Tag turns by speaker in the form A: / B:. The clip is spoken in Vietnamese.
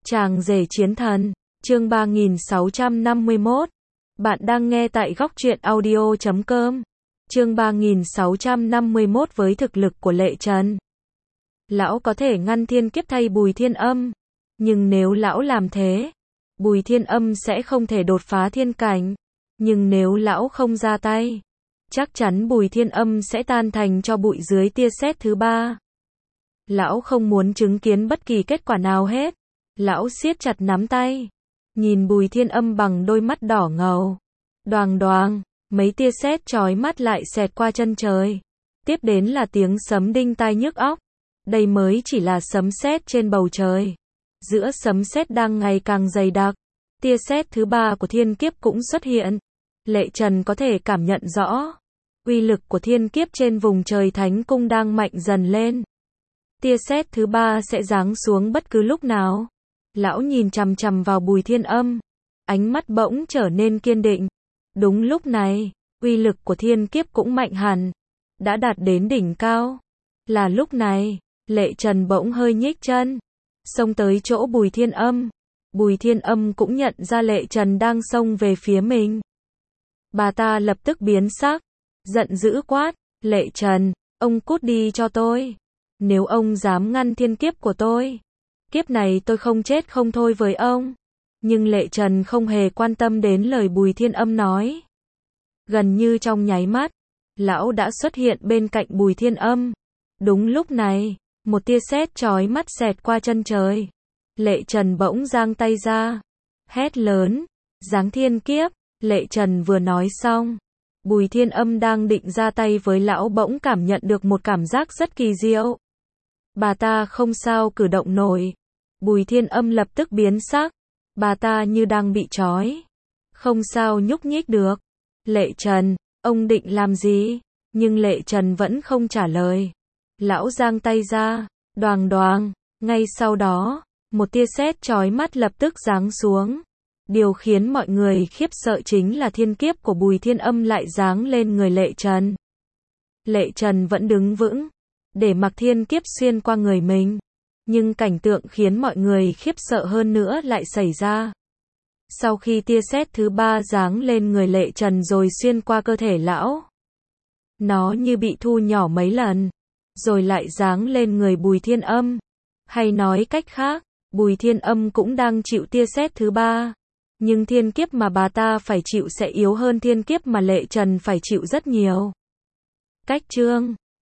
A: Chàng rể chiến thần, chương 3651. Bạn đang nghe tại góc truyện audio.com. Chương 3651. Với thực lực của Lệ Trần, lão có thể ngăn thiên kiếp thay Bùi Thiên Âm. Nhưng nếu lão làm thế, Bùi Thiên Âm sẽ không thể đột phá thiên cảnh. Nhưng nếu lão không ra tay, chắc chắn Bùi Thiên Âm sẽ tan thành cho bụi dưới tia sét thứ ba. Lão không muốn chứng kiến bất kỳ kết quả nào hết. Lão siết chặt nắm tay, nhìn Bùi Thiên Âm bằng đôi mắt đỏ ngầu. Đoàng đoàng, mấy tia sét chói mắt lại xẹt qua chân trời. Tiếp đến là tiếng sấm đinh tai nhức óc. Đây mới chỉ là sấm sét trên bầu trời. Giữa sấm sét đang ngày càng dày đặc, tia sét thứ ba của thiên kiếp cũng xuất hiện. Lệ Trần có thể cảm nhận rõ, uy lực của thiên kiếp trên vùng trời Thánh Cung đang mạnh dần lên. Tia sét thứ ba sẽ giáng xuống bất cứ lúc nào. Lão nhìn chằm chằm vào Bùi Thiên Âm, ánh mắt bỗng trở nên kiên định. Đúng lúc này, uy lực của thiên kiếp cũng mạnh hẳn, đã đạt đến đỉnh cao. Là lúc này, Lệ Trần bỗng hơi nhích chân, xông tới chỗ Bùi Thiên Âm. Bùi Thiên Âm cũng nhận ra Lệ Trần đang xông về phía mình. Bà ta lập tức biến sắc, giận dữ quát, Lệ Trần, ông cút đi cho tôi. Nếu ông dám ngăn thiên kiếp của tôi, kiếp này tôi không chết không thôi với ông. Nhưng Lệ Trần không hề quan tâm đến lời Bùi Thiên Âm nói. Gần như trong nháy mắt, lão đã xuất hiện bên cạnh Bùi Thiên Âm. Đúng lúc này, một tia sét chói mắt xẹt qua chân trời. Lệ Trần bỗng giang tay ra, hét lớn, giáng thiên kiếp. Lệ Trần vừa nói xong, Bùi Thiên Âm đang định ra tay với lão bỗng cảm nhận được một cảm giác rất kỳ diệu. Bà ta không sao cử động nổi. Bùi Thiên Âm lập tức biến sắc. Bà ta như đang bị trói, không sao nhúc nhích được. Lệ Trần, ông định làm gì? Nhưng Lệ Trần vẫn không trả lời. Lão giang tay ra, đoàng đoàng. Ngay sau đó, một tia sét chói mắt lập tức giáng xuống. Điều khiến mọi người khiếp sợ chính là thiên kiếp của Bùi Thiên Âm lại giáng lên người Lệ Trần. Lệ Trần vẫn đứng vững, để mặc thiên kiếp xuyên qua người mình. Nhưng cảnh tượng khiến mọi người khiếp sợ hơn nữa lại xảy ra. Sau khi tia sét thứ ba giáng lên người Lệ Trần rồi xuyên qua cơ thể lão, nó như bị thu nhỏ mấy lần, rồi lại giáng lên người Bùi Thiên Âm. Hay nói cách khác, Bùi Thiên Âm cũng đang chịu tia sét thứ ba. Nhưng thiên kiếp mà bà ta phải chịu sẽ yếu hơn thiên kiếp mà Lệ Trần phải chịu rất nhiều. Cách chương